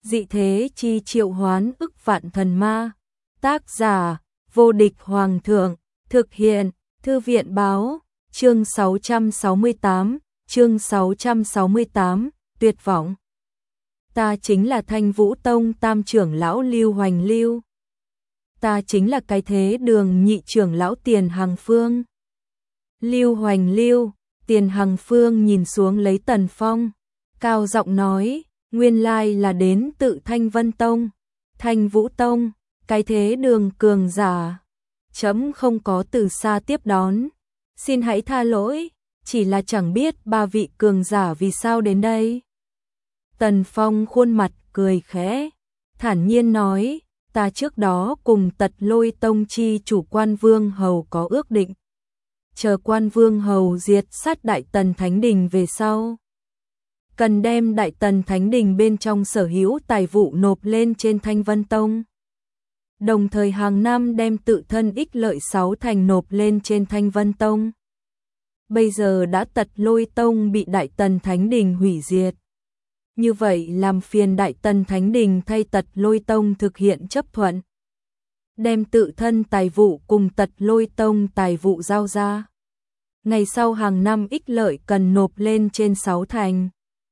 Dị thế chi triệu hoán ức vạn thần ma. Tác giả, vô địch hoàng thượng. Thực hiện, thư viện báo. Chương 668, tuyệt vọng. Ta chính là Thanh Vũ Tông tam trưởng lão Lưu Hoành Lưu. Ta chính là cái thế đường nhị trưởng lão Tiền Hằng Phương. Lưu Hoành Lưu, Tiền Hằng Phương nhìn xuống lấy Tần Phong, cao giọng nói, nguyên lai là đến tự Thanh Vân Tông, Thanh Vũ Tông, cái thế đường cường giả. Chấm không có từ xa tiếp đón, xin hãy tha lỗi, chỉ là chẳng biết ba vị cường giả vì sao đến đây. Tần Phong khuôn mặt cười khẽ, thản nhiên nói, ta trước đó cùng Tật Lôi Tông chi chủ Quan Vương Hầu có ước định. Chờ Quan Vương Hầu diệt sát Đại Tần Thánh Đình về sau, cần đem Đại Tần Thánh Đình bên trong sở hữu tài vụ nộp lên trên Thanh Vân Tông. Đồng thời hàng năm đem tự thân ích lợi 6 thành nộp lên trên Thanh Vân Tông. Bây giờ đã Tật Lôi Tông bị Đại Tần Thánh Đình hủy diệt. Như vậy làm phiền Đại Tần Thánh Đình thay Tật Lôi Tông thực hiện chấp thuận. Đem tự thân tài vụ cùng Tật Lôi Tông tài vụ giao ra. Ngày sau hàng năm ích lợi cần nộp lên trên 6 thành.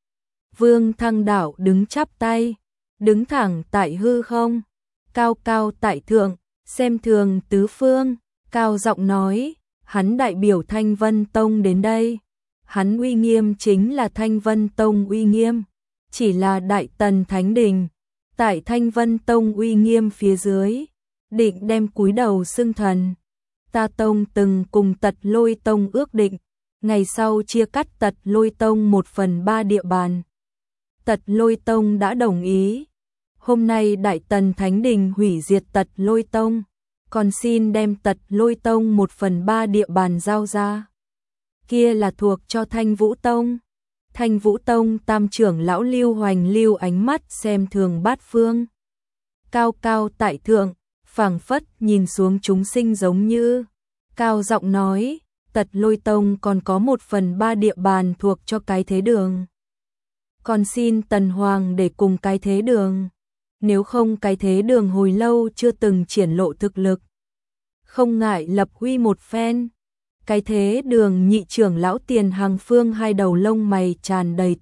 Vương Thăng Đạo đứng chắp tay, đứng thẳng tại hư không, cao cao tại thượng, xem thường tứ phương, cao giọng nói, hắn đại biểu Thanh Vân Tông đến đây. Hắn uy nghiêm chính là Thanh Vân Tông uy nghiêm, chỉ là Đại Tần Thánh Đình, tại Thanh Vân Tông uy nghiêm phía dưới, định đem cúi đầu xưng thần. Ta Tông từng cùng Tật Lôi Tông ước định, ngày sau chia cắt Tật Lôi Tông 1/3 địa bàn. Tật Lôi Tông đã đồng ý. Hôm nay Đại Tần Thánh Đình hủy diệt Tật Lôi Tông, còn xin đem Tật Lôi Tông 1/3 địa bàn giao ra. Kia là thuộc cho Thanh Vũ Tông. Thanh Vũ Tông tam trưởng lão Lưu Hoành Lưu ánh mắt xem thường bát phương, cao cao tại thượng, phảng phất nhìn xuống chúng sinh giống như, cao giọng nói, Tật Lôi Tông còn có 1/3 địa bàn thuộc cho cái thế đường. Còn xin Tần Hoàng để cùng cái thế đường, nếu không cái thế đường hồi lâu chưa từng triển lộ thực lực, không ngại lập huy một phen. Cái thế đường nhị trưởng lão Tiền Hằng Phương hai đầu lông mày tràn đầy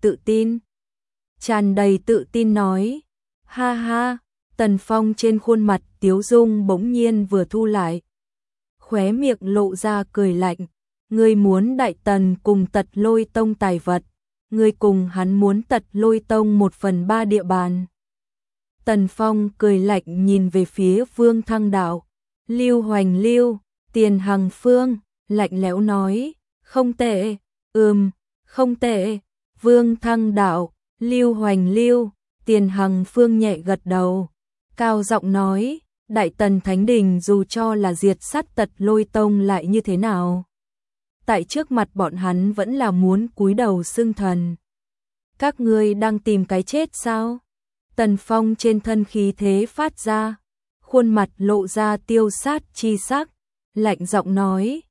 tự tin nói, ha ha. Tần Phong trên khuôn mặt tiếu dung bỗng nhiên vừa thu lại, khóe miệng lộ ra cười lạnh, ngươi muốn Đại Tần cùng Tật Lôi Tông tài vật, ngươi cùng hắn muốn Tật Lôi Tông 1/3 địa bàn. Tần Phong cười lạnh nhìn về phía Vương Thăng Đạo, Lưu Hoành Lưu, Tiền Hằng Phương, lạnh lẽo nói, không tệ, không tệ. Vương Thăng Đạo, Lưu Hoành Lưu, Tiền Hằng Phương nhẹ gật đầu, cao giọng nói, Đại Tần Thánh Đình dù cho là diệt sát Tật Lôi Tông lại như thế nào, tại trước mặt bọn hắn vẫn là muốn cúi đầu xưng thần. Các ngươi đang tìm cái chết sao? Tần Phong trên thân khí thế phát ra, khuôn mặt lộ ra tiêu sát chi sắc, lạnh giọng nói,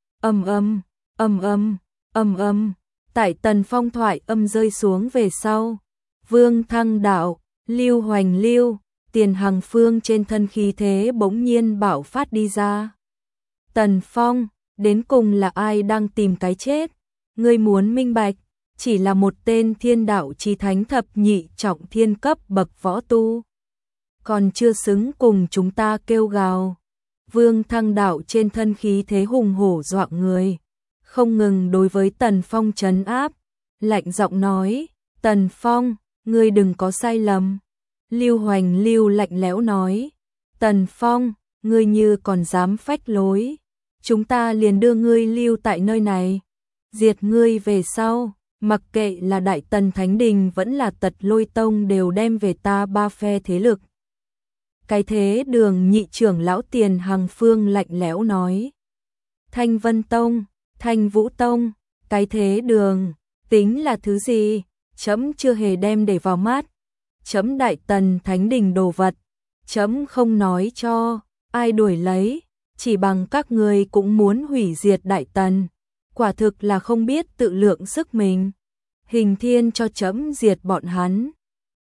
Tại Tần Phong thoại âm rơi xuống về sau, Vương Thăng Đạo, Lưu Hoành Lưu, Tiền Hằng Phương trên thân khí thế bỗng nhiên bạo phát đi ra. Tần Phong, đến cùng là ai đang tìm cái chết? Ngươi muốn minh bạch, chỉ là một tên thiên đạo chí thánh thập nhị trọng thiên cấp bậc võ tu, còn chưa xứng cùng chúng ta kêu gào. Vương Thăng Đạo trên thân khí thế hùng hổ dọa người, không ngừng đối với Tần Phong trấn áp, lạnh giọng nói, Tần Phong, ngươi đừng có sai lầm. Lưu Hoành Lưu lạnh lẽo nói, Tần Phong, ngươi như còn dám phách lối, chúng ta liền đưa ngươi lưu tại nơi này, diệt ngươi về sau, mặc kệ là Đại Tần Thánh Đình vẫn là Tật Lôi Tông đều đem về ta ba phe thế lực. Cái thế đường nhị trưởng lão Tiền Hằng Phương lạnh lẽo nói, Thanh Vân Tông, Thanh Vũ Tông, cái thế đường, tính là thứ gì? Chấm chưa hề đem để vào mắt. Chấm Đại Tần Thánh Đình đồ vật, chấm không nói cho ai đuổi lấy, chỉ bằng các người cũng muốn hủy diệt Đại Tần, quả thực là không biết tự lượng sức mình. Hình Thiên cho chấm diệt bọn hắn.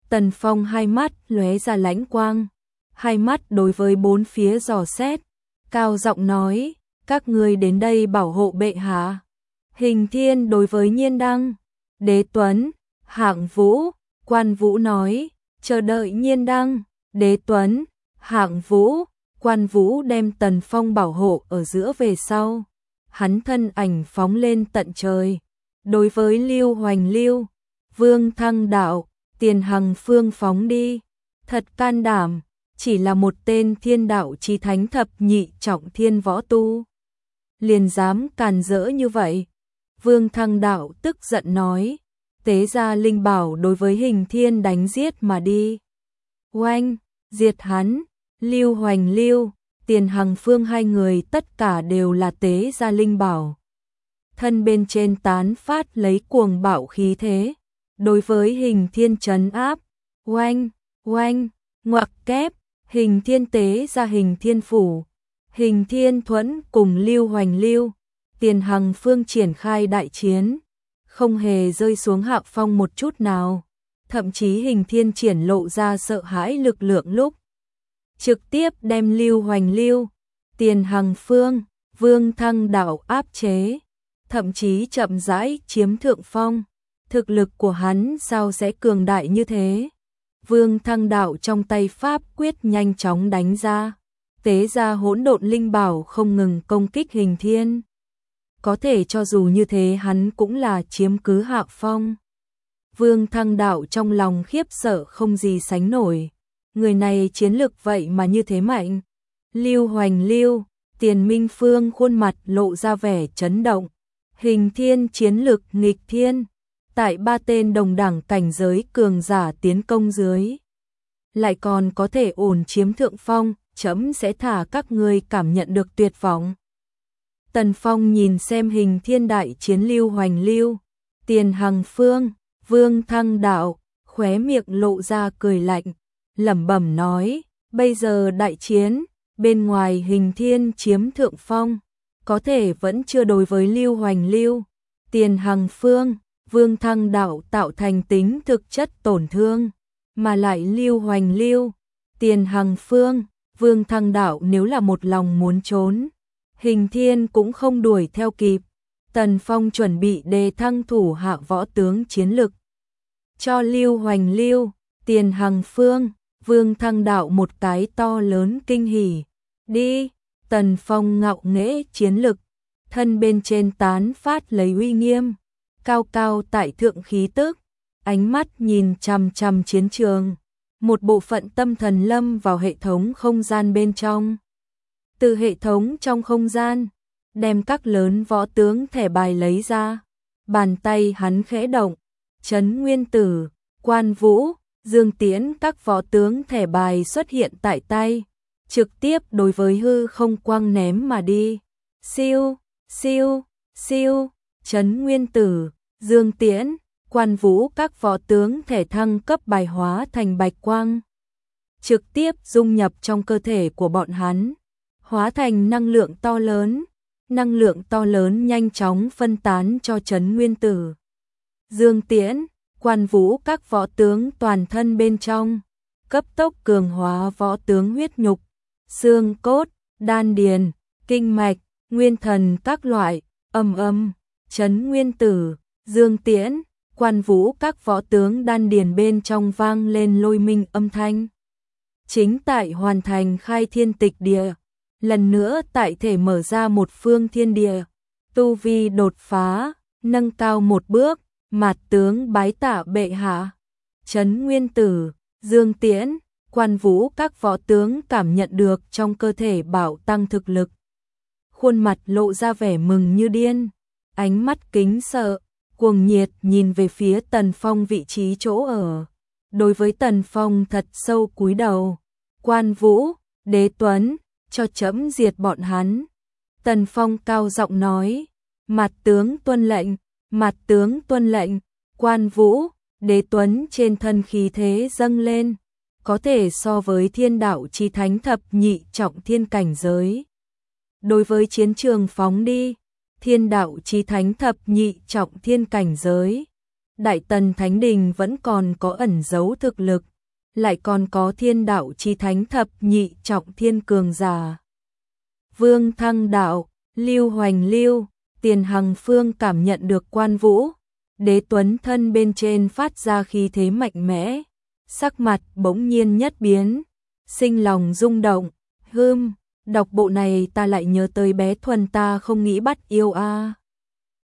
Tần Phong hai mắt lóe ra lãnh quang, hai mắt đối với bốn phía dò xét, cao giọng nói, các ngươi đến đây bảo hộ bệ hạ. Hình Thiên đối với Nhiên Đăng, Đế Tuấn, Hạng Vũ, Quan Vũ nói, chờ đợi Nhiên Đăng, Đế Tuấn, Hạng Vũ, Quan Vũ đem Tần Phong bảo hộ ở giữa về sau. Hắn thân ảnh phóng lên tận trời. Đối với Lưu Hoành Lưu, Vương Thăng Đạo, Tiền Hằng Phương phóng đi. Thật can đảm, chỉ là một tên thiên đạo chí thánh thập nhị trọng thiên võ tu. Liền dám càn rỡ như vậy. Vương Thăng Đạo tức giận nói, tế ra linh bảo đối với Hình Thiên đánh giết mà đi. Oanh, diệt hắn, Lưu Hoành Lưu, Tiền Hằng Phương hai người tất cả đều là tế ra linh bảo. Thân bên trên tán phát lấy cuồng bạo khí thế, đối với Hình Thiên trấn áp. Oanh, oanh, ngoặc kép, Hình Thiên tế ra Hình Thiên phủ. Hình Thiên Thuẫn cùng Lưu Hoành Lưu, Tiền Hằng Phương triển khai đại chiến, không hề rơi xuống hạ phong một chút nào, thậm chí Hình Thiên triển lộ ra sợ hãi lực lượng lúc trực tiếp đem Lưu Hoành Lưu, Tiền Hằng Phương, Vương Thăng Đạo áp chế, thậm chí chậm rãi chiếm thượng phong. Thực lực của hắn sao sẽ cường đại như thế? Vương Thăng Đạo trong tay pháp quyết nhanh chóng đánh ra, tế ra hỗn độn linh bảo không ngừng công kích Hình Thiên. Có thể cho dù như thế hắn cũng là chiếm cứ hạ phong. Vương Thăng Đạo trong lòng khiếp sợ không gì sánh nổi. Người này chiến lực vậy mà như thế mạnh. Lưu Hoành Lưu, Tiền Minh Phương khuôn mặt lộ ra vẻ chấn động. Hình Thiên chiến lực nghịch thiên. Tại ba tên đồng đẳng cảnh giới cường giả tiến công dưới, lại còn có thể ổn chiếm thượng phong, chấm sẽ thả các ngươi cảm nhận được tuyệt vọng. Tần Phong nhìn xem Hình Thiên đại chiến Lưu Hoành Lưu, Tiền Hằng Phương, Vương Thăng Đạo, khóe miệng lộ ra cười lạnh, lẩm bẩm nói, bây giờ đại chiến, bên ngoài Hình Thiên chiếm thượng phong, có thể vẫn chưa đối với Lưu Hoành Lưu, Tiền Hằng Phương, Vương Thăng Đạo tạo thành tính thực chất tổn thương, mà lại Lưu Hoành Lưu, Tiền Hằng Phương, Vương Thăng Đạo nếu là một lòng muốn trốn, Hình Thiên cũng không đuổi theo kịp. Tần Phong chuẩn bị đề thăng thủ hạ võ tướng chiến lực, cho Lưu Hoành Lưu, Tiền Hằng Phương, Vương Thăng Đạo một cái to lớn kinh hỉ. Đi, Tần Phong ngạo nghễ chiến lực, thân bên trên tán phát lấy uy nghiêm, cao cao tại thượng khí tức, ánh mắt nhìn chằm chằm chiến trường, một bộ phận tâm thần lâm vào hệ thống không gian bên trong. Từ hệ thống trong không gian, đem các lớn võ tướng thẻ bài lấy ra, bàn tay hắn khẽ động, Trấn Nguyên Tử, Quan Vũ, Dương Tiễn các võ tướng thẻ bài xuất hiện tại tay, trực tiếp đối với hư không quăng ném mà đi. Siêu, siêu, siêu, Trấn Nguyên Tử, Dương Tiễn, Quan Vũ các võ tướng thể thăng cấp bài hóa thành bạch quang, trực tiếp dung nhập trong cơ thể của bọn hắn, hóa thành năng lượng to lớn. Năng lượng to lớn nhanh chóng phân tán cho Trấn Nguyên Tử, Dương Tiễn, Quan Vũ các võ tướng toàn thân bên trong, cấp tốc cường hóa võ tướng huyết nhục, xương cốt, đan điền, kinh mạch, nguyên thần các loại. Trấn Nguyên Tử, Dương Tiễn, Quan Vũ các võ tướng đan điền bên trong vang lên lôi minh âm thanh. Chính tại hoàn thành khai thiên tịch địa, lần nữa tại thể mở ra một phương thiên địa, tu vi đột phá, nâng cao một bước, mạt tướng bái tạ bệ hạ. Trấn Nguyên Tử, Dương Tiễn, Quan Vũ các võ tướng cảm nhận được trong cơ thể bảo tăng thực lực, khuôn mặt lộ ra vẻ mừng như điên, ánh mắt kính sợ, cuồng nhiệt nhìn về phía Tần Phong vị trí chỗ ở. Đối với Tần Phong thật sâu cúi đầu. Quan Vũ, Đế Tuấn, cho chấm diệt bọn hắn. Tần Phong cao giọng nói, mạt tướng tuân lệnh, mạt tướng tuân lệnh. Quan Vũ, Đế Tuấn trên thân khí thế dâng lên, có thể so với thiên đạo chí thánh thập nhị trọng thiên cảnh giới. Đối với chiến trường phóng đi, thiên đạo chí thánh thập nhị trọng thiên cảnh giới. Đại Tần Thánh Đình vẫn còn có ẩn giấu thực lực, lại còn có thiên đạo chi thánh thập nhị trọng thiên cường giả. Vương Thăng Đạo, Lưu Hoành Lưu, Tiền Hằng Phương cảm nhận được Quan Vũ, Đế Tuấn thân bên trên phát ra khí thế mạnh mẽ, sắc mặt bỗng nhiên nhất biến, sinh lòng rung động, đọc bộ này ta lại nhớ tới bé Thuần ta không nghĩ bắt yêu a.